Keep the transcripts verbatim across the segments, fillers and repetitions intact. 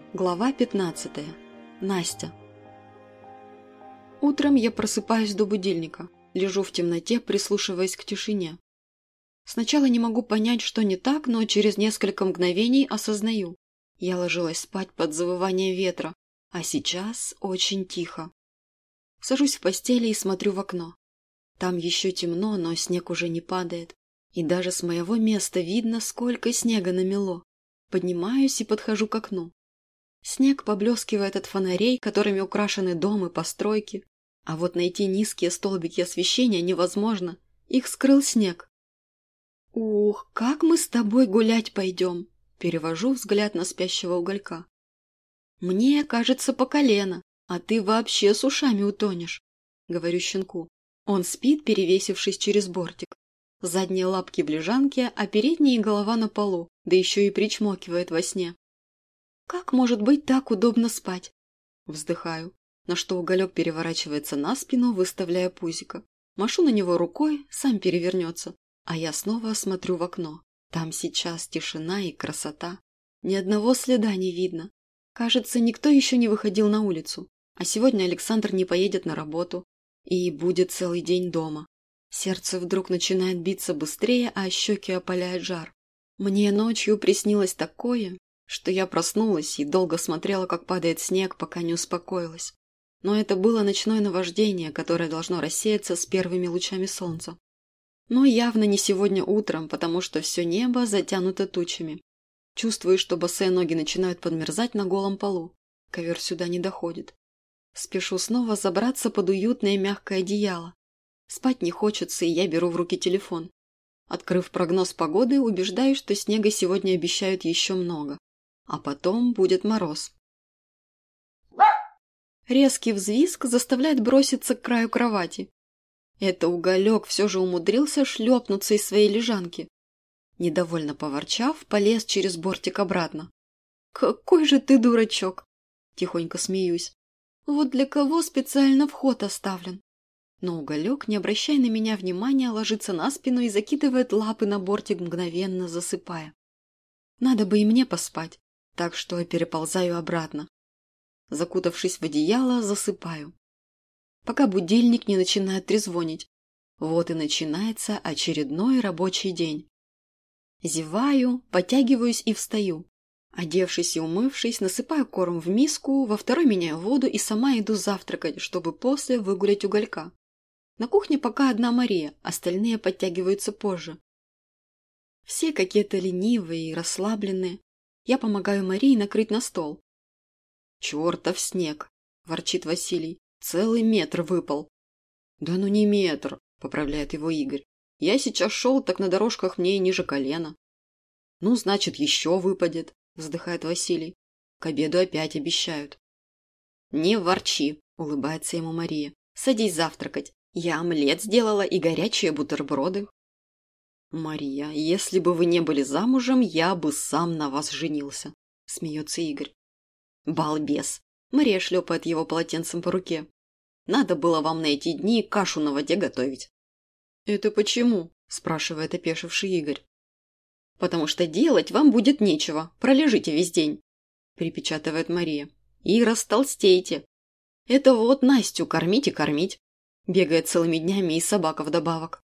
Глава пятнадцатая. Настя. Утром я просыпаюсь до будильника, лежу в темноте, прислушиваясь к тишине. Сначала не могу понять, что не так, но через несколько мгновений осознаю. Я ложилась спать под завывание ветра, а сейчас очень тихо. Сажусь в постели и смотрю в окно. Там еще темно, но снег уже не падает. И даже с моего места видно, сколько снега намело. Поднимаюсь и подхожу к окну. Снег поблескивает от фонарей, которыми украшены дом и постройки. А вот найти низкие столбики освещения невозможно. Их скрыл снег. «Ух, как мы с тобой гулять пойдем?» Перевожу взгляд на спящего уголька. «Мне, кажется, по колено, а ты вообще с ушами утонешь», — говорю щенку. Он спит, перевесившись через бортик. Задние лапки в лежанке, а передние голова на полу, да еще и причмокивает во сне. «Как может быть так удобно спать?» Вздыхаю, на что уголек переворачивается на спину, выставляя пузико. Машу на него рукой, сам перевернется, а я снова смотрю в окно. Там сейчас тишина и красота. Ни одного следа не видно. Кажется, никто еще не выходил на улицу. А сегодня Александр не поедет на работу и будет целый день дома. Сердце вдруг начинает биться быстрее, а щеки опаляет жар. Мне ночью приснилось такое, что я проснулась и долго смотрела, как падает снег, пока не успокоилась. Но это было ночное наваждение, которое должно рассеяться с первыми лучами солнца. Но явно не сегодня утром, потому что все небо затянуто тучами. Чувствую, что босые ноги начинают подмерзать на голом полу. Ковер сюда не доходит. Спешу снова забраться под уютное мягкое одеяло. Спать не хочется, и я беру в руки телефон. Открыв прогноз погоды, убеждаюсь, что снега сегодня обещают еще много. А потом будет мороз. Резкий взвизг заставляет броситься к краю кровати. Это уголек все же умудрился шлепнуться из своей лежанки. Недовольно поворчав, полез через бортик обратно. «Какой же ты дурачок!» Тихонько смеюсь. «Вот для кого специально вход оставлен?» Но уголек, не обращая на меня внимания, ложится на спину и закидывает лапы на бортик, мгновенно засыпая. Надо бы и мне поспать, так что переползаю обратно. Закутавшись в одеяло, засыпаю. Пока будильник не начинает трезвонить. Вот и начинается очередной рабочий день. Зеваю, подтягиваюсь и встаю. Одевшись и умывшись, насыпаю корм в миску, во второй меняю воду и сама иду завтракать, чтобы после выгулять уголька. На кухне пока одна Мария, остальные подтягиваются позже. Все какие-то ленивые и расслабленные. Я помогаю Марии накрыть на стол. «Чертов снег!» – ворчит Василий. «Целый метр выпал». «Да ну не метр!» – поправляет его Игорь. «Я сейчас шел, так на дорожках мне и ниже колена». «Ну, значит, еще выпадет», – вздыхает Василий. «К обеду опять обещают». «Не ворчи!» – улыбается ему Мария. «Садись завтракать. Я омлет сделала и горячие бутерброды». «Мария, если бы вы не были замужем, я бы сам на вас женился», – смеется Игорь. «Балбес!» – Мария шлепает его полотенцем по руке. «Надо было вам на эти дни кашу на воде готовить». «Это почему?» – спрашивает опешивший Игорь. «Потому что делать вам будет нечего, пролежите весь день», – припечатывает Мария. «И растолстеете. Это вот Настю кормить и кормить. Бегает целыми днями и собака вдобавок».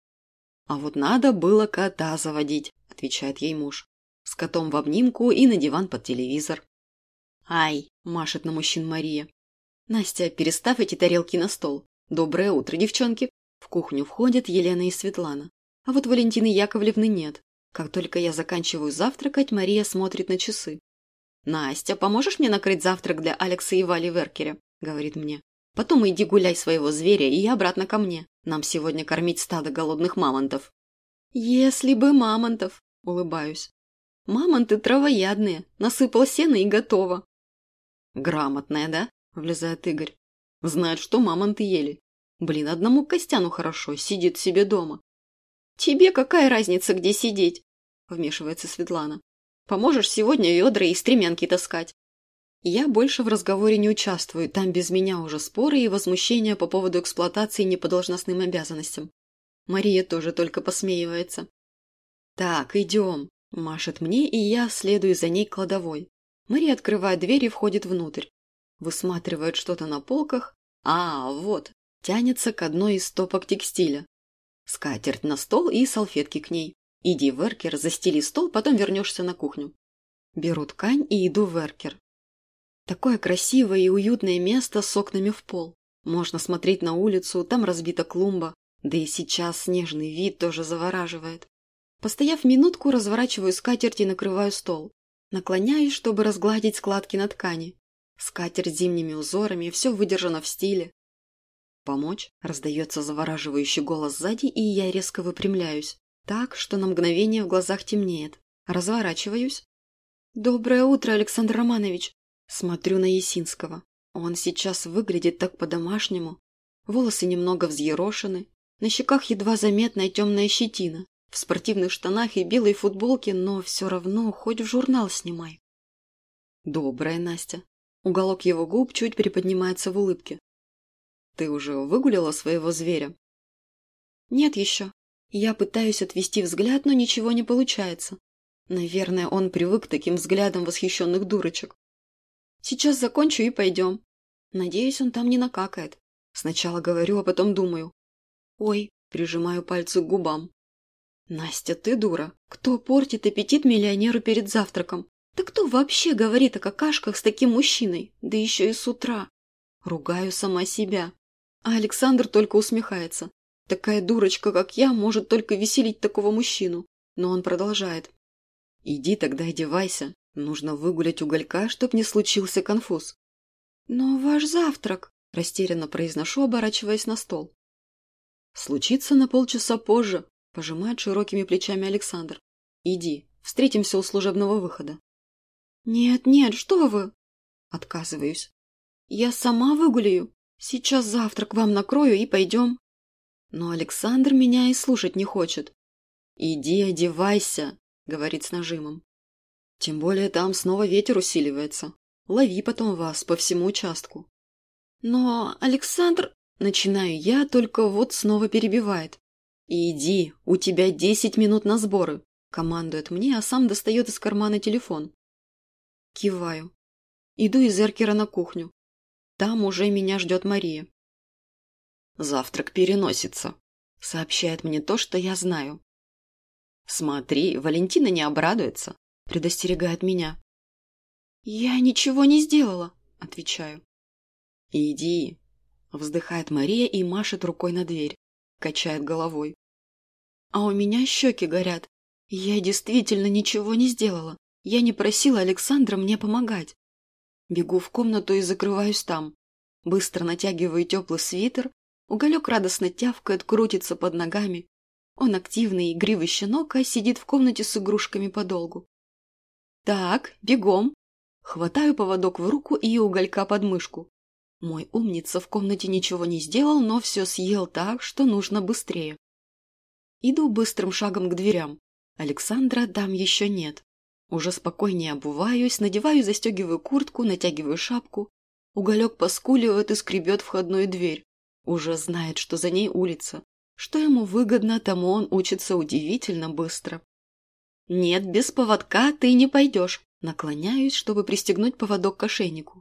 «А вот надо было кота заводить», – отвечает ей муж. «С котом в обнимку и на диван под телевизор». «Ай!» – машет на мужчин Мария. «Настя, переставь эти тарелки на стол. Доброе утро, девчонки!» В кухню входят Елена и Светлана. А вот Валентины Яковлевны нет. Как только я заканчиваю завтракать, Мария смотрит на часы. «Настя, поможешь мне накрыть завтрак для Алекса и Вали Веркеля?» – говорит мне. «Потом иди гуляй своего зверя и обратно ко мне. Нам сегодня кормить стадо голодных мамонтов». «Если бы мамонтов!» – улыбаюсь. «Мамонты травоядные. Насыпал сено и готово». «Грамотная, да?» – влезает Игорь. «Знает, что мамонты ели. Блин, одному Костяну хорошо, сидит себе дома». «Тебе какая разница, где сидеть?» – вмешивается Светлана. «Поможешь сегодня ведра и стремянки таскать». Я больше в разговоре не участвую, там без меня уже споры и возмущения по поводу эксплуатации не по должностным обязанностям. Мария тоже только посмеивается. «Так, идем», – машет мне, и я следую за ней к кладовой. Мария открывает дверь и входит внутрь. Высматривает что-то на полках. А, вот, тянется к одной из стопок текстиля. Скатерть на стол и салфетки к ней. Иди в эркер, застели стол, потом вернешься на кухню. Беру ткань и иду в эркер. Такое красивое и уютное место с окнами в пол. Можно смотреть на улицу, там разбита клумба. Да и сейчас снежный вид тоже завораживает. Постояв минутку, разворачиваю скатерть и накрываю стол. Наклоняюсь, чтобы разгладить складки на ткани. Скатерть с зимними узорами, все выдержано в стиле. «Помочь?» – раздается завораживающий голос сзади, и я резко выпрямляюсь. Так, что на мгновение в глазах темнеет. Разворачиваюсь. «Доброе утро, Александр Романович!» Смотрю на Есинского. Он сейчас выглядит так по-домашнему. Волосы немного взъерошены. На щеках едва заметная темная щетина. В спортивных штанах и белой футболке, но все равно хоть в журнал снимай. «Добрая, Настя!» Уголок его губ чуть приподнимается в улыбке. «Ты уже выгуляла своего зверя?» «Нет еще. Я пытаюсь отвести взгляд, но ничего не получается. Наверное, он привык к таким взглядам восхищенных дурочек. Сейчас закончу и пойдем. Надеюсь, он там не накакает. Сначала говорю, а потом думаю. Ой, прижимаю пальцы к губам. Настя, ты дура. Кто портит аппетит миллионеру перед завтраком? Да кто вообще говорит о какашках с таким мужчиной? Да еще и с утра. Ругаю сама себя. А Александр только усмехается. Такая дурочка, как я, может только веселить такого мужчину. Но он продолжает. Иди тогда одевайся. Нужно выгулять уголька, чтоб не случился конфуз. Но ваш завтрак, растерянно произношу, оборачиваясь на стол. Случится на полчаса позже, пожимает широкими плечами Александр. Иди, встретимся у служебного выхода. Нет, нет, что вы? Отказываюсь. Я сама выгуляю. Сейчас завтрак вам накрою и пойдем. Но Александр меня и слушать не хочет. Иди одевайся, говорит с нажимом. Тем более там снова ветер усиливается. Лови потом вас по всему участку. Но Александр... Начинаю я, только вот снова перебивает. Иди, у тебя десять минут на сборы. Командует мне, а сам достает из кармана телефон. Киваю. Иду из эркера на кухню. Там уже меня ждет Мария. Завтрак переносится, сообщает мне то, что я знаю. Смотри, Валентина не обрадуется, предостерегает меня. Я ничего не сделала, отвечаю. Иди, вздыхает Мария и машет рукой на дверь, качает головой. А у меня щеки горят. Я действительно ничего не сделала. Я не просила Александра мне помогать. Бегу в комнату и закрываюсь там. Быстро натягиваю теплый свитер. Уголек радостно тявкает, крутится под ногами. Он активный, игривый щенок, а сидит в комнате с игрушками подолгу. Так, бегом. Хватаю поводок в руку и уголька под мышку. Мой умница в комнате ничего не сделал, но все съел так, что нужно быстрее. Иду быстрым шагом к дверям. Александра там еще нет. Уже спокойнее обуваюсь, надеваю, застегиваю куртку, натягиваю шапку. Уголек поскуливает и скребет входную дверь. Уже знает, что за ней улица. Что ему выгодно, тому он учится удивительно быстро. «Нет, без поводка ты не пойдешь». Наклоняюсь, чтобы пристегнуть поводок к ошейнику.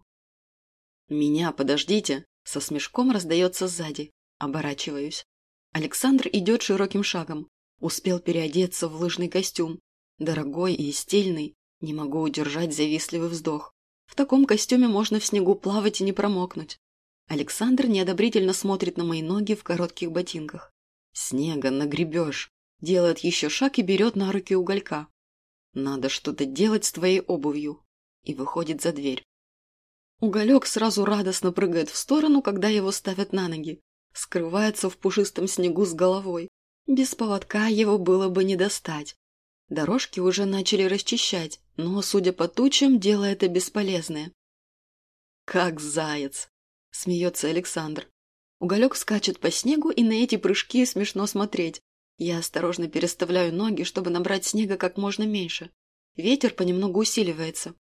«Меня подождите!» – со смешком раздается сзади. Оборачиваюсь. Александр идет широким шагом. Успел переодеться в лыжный костюм. Дорогой и стильный. Не могу удержать завистливый вздох. В таком костюме можно в снегу плавать и не промокнуть. Александр неодобрительно смотрит на мои ноги в коротких ботинках. «Снега нагребешь!» Делает еще шаг и берет на руки уголька. «Надо что-то делать с твоей обувью!» И выходит за дверь. Уголек сразу радостно прыгает в сторону, когда его ставят на ноги. Скрывается в пушистом снегу с головой. Без поводка его было бы не достать. Дорожки уже начали расчищать, но, судя по тучам, дело это бесполезное. «Как заяц!» – смеется Александр. Уголек скачет по снегу, и на эти прыжки смешно смотреть. Я осторожно переставляю ноги, чтобы набрать снега как можно меньше. Ветер понемногу усиливается.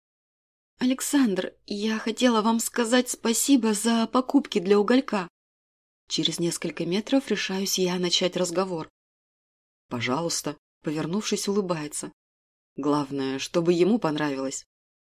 «Александр, я хотела вам сказать спасибо за покупки для уголька». Через несколько метров решаюсь я начать разговор. «Пожалуйста», — повернувшись, улыбается. «Главное, чтобы ему понравилось».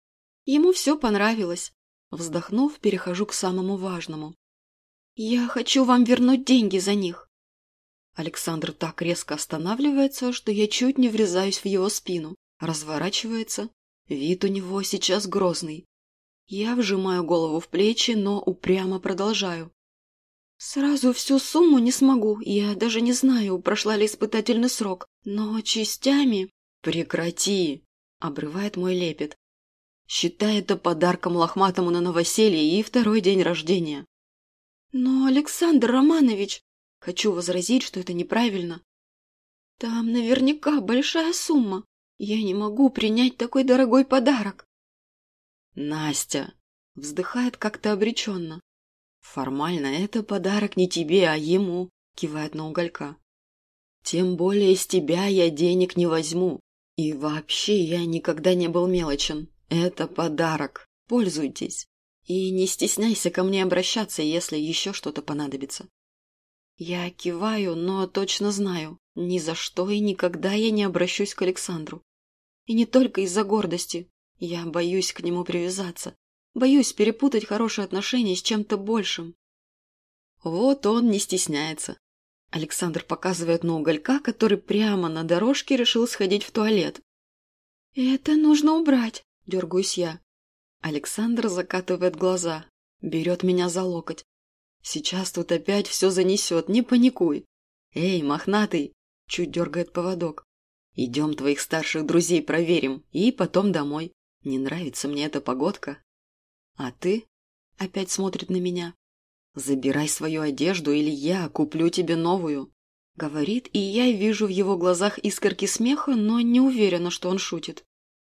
Ему все понравилось. Вздохнув, перехожу к самому важному. «Я хочу вам вернуть деньги за них». Александр так резко останавливается, что я чуть не врезаюсь в его спину. Разворачивается. Вид у него сейчас грозный. Я вжимаю голову в плечи, но упрямо продолжаю. «Сразу всю сумму не смогу. Я даже не знаю, прошла ли испытательный срок. Но частями...» «Прекрати!» — обрывает мой лепет. «Считай это подарком лохматому на новоселье и второй день рождения». «Но, Александр Романович...» Хочу возразить, что это неправильно. «Там наверняка большая сумма. Я не могу принять такой дорогой подарок». «Настя!» — вздыхает как-то обреченно. «Формально это подарок не тебе, а ему», — кивает на Уголька. «Тем более из тебя я денег не возьму. И вообще я никогда не был мелочен. Это подарок. Пользуйтесь. И не стесняйся ко мне обращаться, если еще что-то понадобится». Я киваю, но точно знаю, ни за что и никогда я не обращусь к Александру. И не только из-за гордости. Я боюсь к нему привязаться. Боюсь перепутать хорошие отношения с чем-то большим. Вот он не стесняется. Александр показывает на Уголька, который прямо на дорожке решил сходить в туалет. «Это нужно убрать», — дергаюсь я. Александр закатывает глаза, берет меня за локоть. Сейчас тут опять все занесет, не паникуй. Эй, мохнатый, чуть дергает поводок. Идем твоих старших друзей проверим, и потом домой. Не нравится мне эта погодка. А ты? Опять смотрит на меня. Забирай свою одежду, или я куплю тебе новую. Говорит, и я вижу в его глазах искорки смеха, но не уверена, что он шутит.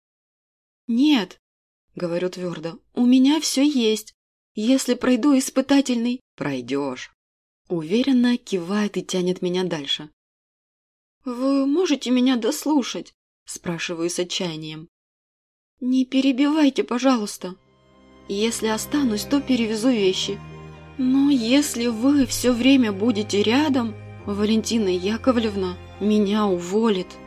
«Нет», — говорю твердо, — «у меня все есть. Если пройду испытательный...» «Пройдешь». Уверенно кивает и тянет меня дальше. «Вы можете меня дослушать?» – спрашиваю с отчаянием. «Не перебивайте, пожалуйста. Если останусь, то перевезу вещи. Но если вы все время будете рядом, Валентина Яковлевна меня уволит».